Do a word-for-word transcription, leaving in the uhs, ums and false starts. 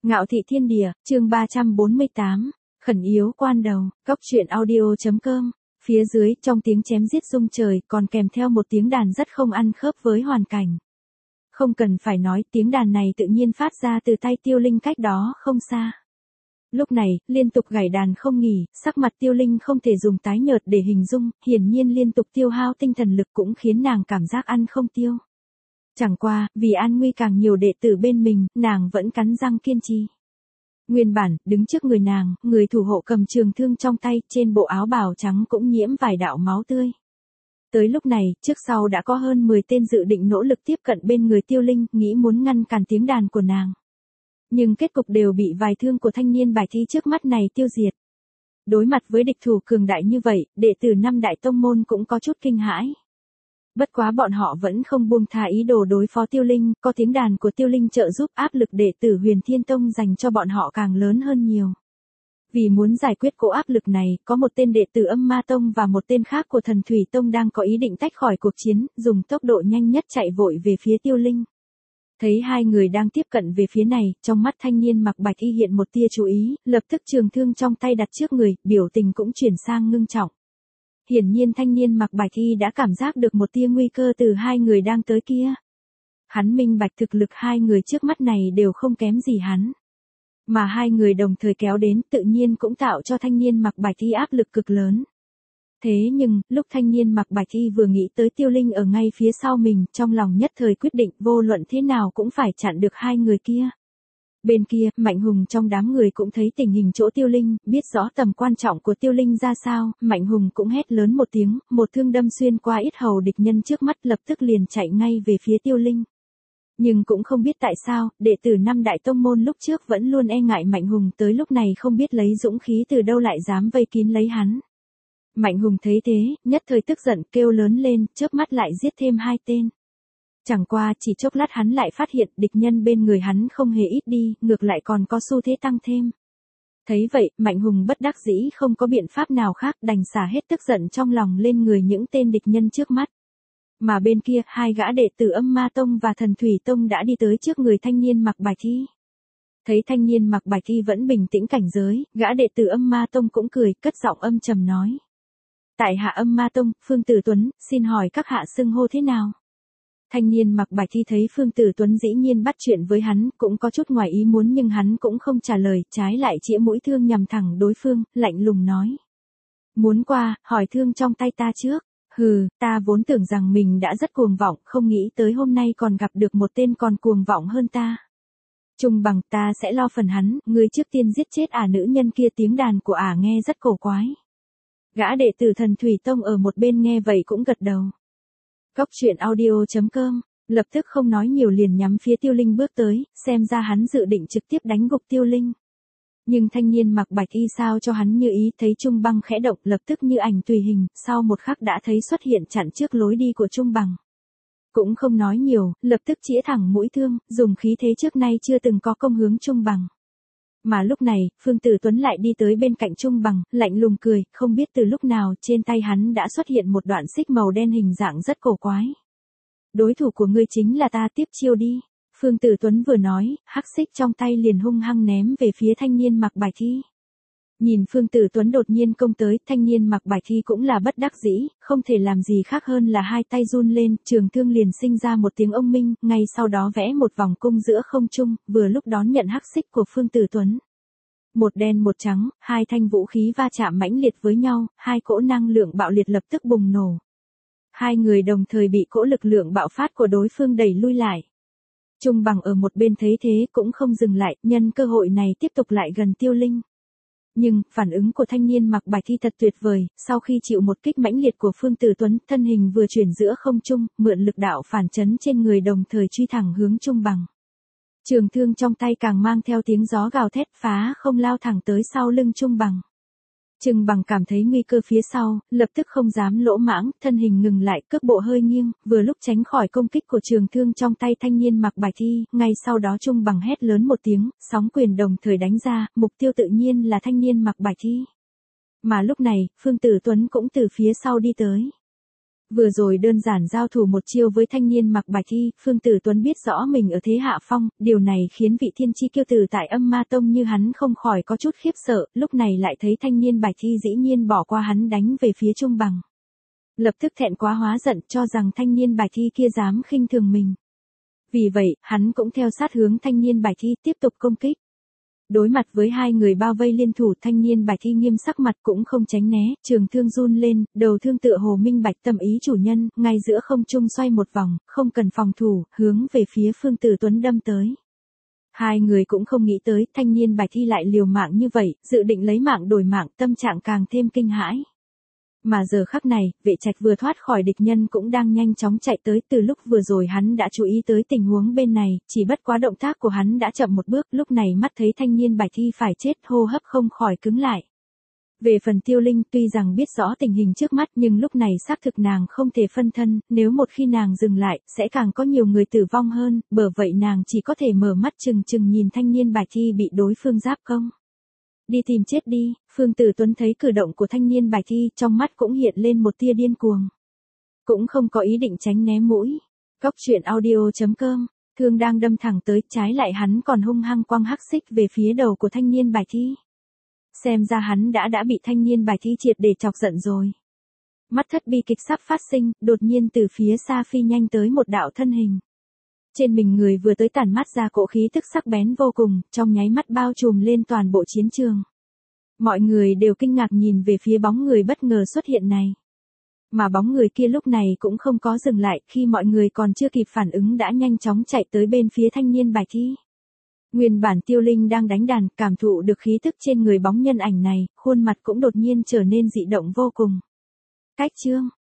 Ngạo thị thiên địa, chương ba trăm bốn mươi tám, khẩn yếu quan đầu, góc truyện audio.com, phía dưới trong tiếng chém giết rung trời còn kèm theo một tiếng đàn rất không ăn khớp với hoàn cảnh. Không cần phải nói, tiếng đàn này tự nhiên phát ra từ tay Tiêu Linh cách đó không xa. Lúc này, liên tục gảy đàn không nghỉ, sắc mặt Tiêu Linh không thể dùng tái nhợt để hình dung, hiển nhiên liên tục tiêu hao tinh thần lực cũng khiến nàng cảm giác ăn không tiêu. Chẳng qua, vì an nguy càng nhiều đệ tử bên mình, nàng vẫn cắn răng kiên trì. Nguyên bản, đứng trước người nàng, người thủ hộ cầm trường thương trong tay, trên bộ áo bào trắng cũng nhiễm vài đạo máu tươi. Tới lúc này, trước sau đã có hơn mười tên dự định nỗ lực tiếp cận bên người Tiêu Linh, nghĩ muốn ngăn cản tiếng đàn của nàng. Nhưng kết cục đều bị vài thương của thanh niên bài thi trước mắt này tiêu diệt. Đối mặt với địch thủ cường đại như vậy, đệ tử năm đại tông môn cũng có chút kinh hãi. Bất quá bọn họ vẫn không buông tha ý đồ đối phó Tiêu Linh, có tiếng đàn của Tiêu Linh trợ giúp, áp lực đệ tử Huyền Thiên Tông dành cho bọn họ càng lớn hơn nhiều. Vì muốn giải quyết cỗ áp lực này, có một tên đệ tử Âm Ma Tông và một tên khác của Thần Thủy Tông đang có ý định tách khỏi cuộc chiến, dùng tốc độ nhanh nhất chạy vội về phía Tiêu Linh. Thấy hai người đang tiếp cận về phía này, trong mắt thanh niên mặc bạch y hiện một tia chú ý, lập tức trường thương trong tay đặt trước người, biểu tình cũng chuyển sang ngưng trọng. Hiển nhiên thanh niên mặc bạch y đã cảm giác được một tia nguy cơ từ hai người đang tới kia. Hắn minh bạch thực lực hai người trước mắt này đều không kém gì hắn. Mà hai người đồng thời kéo đến tự nhiên cũng tạo cho thanh niên mặc bạch y áp lực cực lớn. Thế nhưng, lúc thanh niên mặc bạch y vừa nghĩ tới Tiêu Linh ở ngay phía sau mình, trong lòng nhất thời quyết định vô luận thế nào cũng phải chặn được hai người kia. Bên kia, Mạnh Hùng trong đám người cũng thấy tình hình chỗ Tiêu Linh, biết rõ tầm quan trọng của Tiêu Linh ra sao, Mạnh Hùng cũng hét lớn một tiếng, một thương đâm xuyên qua yết hầu địch nhân trước mắt, lập tức liền chạy ngay về phía Tiêu Linh. Nhưng cũng không biết tại sao, đệ tử năm đại tông môn lúc trước vẫn luôn e ngại Mạnh Hùng, tới lúc này không biết lấy dũng khí từ đâu lại dám vây kín lấy hắn. Mạnh Hùng thấy thế, nhất thời tức giận kêu lớn lên, chớp mắt lại giết thêm hai tên. Chẳng qua chỉ chốc lát hắn lại phát hiện địch nhân bên người hắn không hề ít đi, ngược lại còn có xu thế tăng thêm. Thấy vậy, Mạnh Hùng bất đắc dĩ không có biện pháp nào khác, đành xả hết tức giận trong lòng lên người những tên địch nhân trước mắt. Mà bên kia, hai gã đệ tử Âm Ma Tông và Thần Thủy Tông đã đi tới trước người thanh niên mặc bạch y. Thấy thanh niên mặc bạch y vẫn bình tĩnh cảnh giới, gã đệ tử Âm Ma Tông cũng cười, cất giọng âm trầm nói. Tại hạ Âm Ma Tông, Phương Tử Tuấn, xin hỏi các hạ xưng hô thế nào? Thanh niên mặc bạch y thấy Phương Tử Tuấn dĩ nhiên bắt chuyện với hắn, cũng có chút ngoài ý muốn nhưng hắn cũng không trả lời, trái lại chĩa mũi thương nhằm thẳng đối phương, lạnh lùng nói. Muốn qua, hỏi thương trong tay ta trước. Hừ, ta vốn tưởng rằng mình đã rất cuồng vọng, không nghĩ tới hôm nay còn gặp được một tên còn cuồng vọng hơn ta. Trung bằng, ta sẽ lo phần hắn, ngươi trước tiên giết chết ả nữ nhân kia, tiếng đàn của ả nghe rất cổ quái. Gã đệ tử Thần Thủy Tông ở một bên nghe vậy cũng gật đầu. Góc truyện audio.com, lập tức không nói nhiều liền nhắm phía Tiêu Linh bước tới, xem ra hắn dự định trực tiếp đánh gục Tiêu Linh. Nhưng thanh niên mặc bạch y sao cho hắn như ý, thấy Trung Băng khẽ động, lập tức như ảnh tùy hình, sau một khắc đã thấy xuất hiện chặn trước lối đi của Trung Bằng. Cũng không nói nhiều, lập tức chĩa thẳng mũi thương, dùng khí thế trước nay chưa từng có công hướng Trung Bằng. Mà lúc này, Phương Tử Tuấn lại đi tới bên cạnh Trung Bằng, lạnh lùng cười, không biết từ lúc nào trên tay hắn đã xuất hiện một đoạn xích màu đen hình dạng rất cổ quái. Đối thủ của ngươi chính là ta, tiếp chiêu đi. Phương Tử Tuấn vừa nói, hắc xích trong tay liền hung hăng ném về phía thanh niên mặc bạch y. Nhìn Phương Tử Tuấn đột nhiên công tới, thanh niên mặc bạch y cũng là bất đắc dĩ, không thể làm gì khác hơn là hai tay run lên, trường thương liền sinh ra một tiếng ông minh, ngay sau đó vẽ một vòng cung giữa không trung, vừa lúc đón nhận hắc xích của Phương Tử Tuấn. Một đen một trắng, hai thanh vũ khí va chạm mãnh liệt với nhau, hai cỗ năng lượng bạo liệt lập tức bùng nổ. Hai người đồng thời bị cỗ lực lượng bạo phát của đối phương đẩy lui lại. Trung Bằng ở một bên thấy thế cũng không dừng lại, nhân cơ hội này tiếp tục lại gần Tiêu Linh. Nhưng, phản ứng của thanh niên mặc bạch y thật tuyệt vời, sau khi chịu một kích mãnh liệt của Phương Tử Tuấn, thân hình vừa chuyển giữa không trung, mượn lực đạo phản chấn trên người đồng thời truy thẳng hướng Trung Bằng. Trường thương trong tay càng mang theo tiếng gió gào thét phá không lao thẳng tới sau lưng Trung Bằng. Trung Bằng cảm thấy nguy cơ phía sau, lập tức không dám lỗ mãng, thân hình ngừng lại, cước bộ hơi nghiêng, vừa lúc tránh khỏi công kích của trường thương trong tay thanh niên mặc bạch y, ngay sau đó Trung Bằng hét lớn một tiếng, sóng quyền đồng thời đánh ra, mục tiêu tự nhiên là thanh niên mặc bạch y. Mà lúc này, Phương Tử Tuấn cũng từ phía sau đi tới. Vừa rồi đơn giản giao thủ một chiêu với thanh niên mặc bạch y, Phương Tử Tuấn biết rõ mình ở thế hạ phong, điều này khiến vị thiên chi kiêu tử tại Âm Ma Tông như hắn không khỏi có chút khiếp sợ, lúc này lại thấy thanh niên bạch y dĩ nhiên bỏ qua hắn đánh về phía trung bằng. Lập tức thẹn quá hóa giận cho rằng thanh niên bạch y kia dám khinh thường mình. Vì vậy, hắn cũng theo sát hướng thanh niên bạch y tiếp tục công kích. Đối mặt với hai người bao vây liên thủ, thanh niên bạch y nghiêm sắc mặt cũng không tránh né, trường thương run lên, đầu thương tựa hồ minh bạch tâm ý chủ nhân, ngay giữa không trung xoay một vòng, không cần phòng thủ, hướng về phía Phương Tử Tuấn đâm tới. Hai người cũng không nghĩ tới, thanh niên bạch y lại liều mạng như vậy, dự định lấy mạng đổi mạng, tâm trạng càng thêm kinh hãi. Mà giờ khắc này, Vệ Trạch vừa thoát khỏi địch nhân cũng đang nhanh chóng chạy tới, từ lúc vừa rồi hắn đã chú ý tới tình huống bên này, chỉ bất quá động tác của hắn đã chậm một bước, lúc này mắt thấy thanh niên bạch y phải chết, hô hấp không khỏi cứng lại. Về phần Tiêu Linh, tuy rằng biết rõ tình hình trước mắt nhưng lúc này xác thực nàng không thể phân thân, nếu một khi nàng dừng lại, sẽ càng có nhiều người tử vong hơn, bởi vậy nàng chỉ có thể mở mắt chừng chừng nhìn thanh niên bạch y bị đối phương giáp công. Đi tìm chết đi, Phương Tử Tuấn thấy cử động của thanh niên bạch y, trong mắt cũng hiện lên một tia điên cuồng. Cũng không có ý định tránh né mũi. Cóc truyện audio chấm com, thương đang đâm thẳng tới, trái lại hắn còn hung hăng quăng hắc xích về phía đầu của thanh niên bạch y. Xem ra hắn đã đã bị thanh niên bạch y triệt để chọc giận rồi. Mắt thất bi kịch sắp phát sinh, đột nhiên từ phía xa phi nhanh tới một đạo thân hình. Trên mình người vừa tới tản mắt ra cỗ khí tức sắc bén vô cùng, trong nháy mắt bao trùm lên toàn bộ chiến trường. Mọi người đều kinh ngạc nhìn về phía bóng người bất ngờ xuất hiện này. Mà bóng người kia lúc này cũng không có dừng lại, khi mọi người còn chưa kịp phản ứng đã nhanh chóng chạy tới bên phía thanh niên bạch y. Nguyên bản Tiêu Linh đang đánh đàn, cảm thụ được khí tức trên người bóng nhân ảnh này, khuôn mặt cũng đột nhiên trở nên dị động vô cùng. Cách chương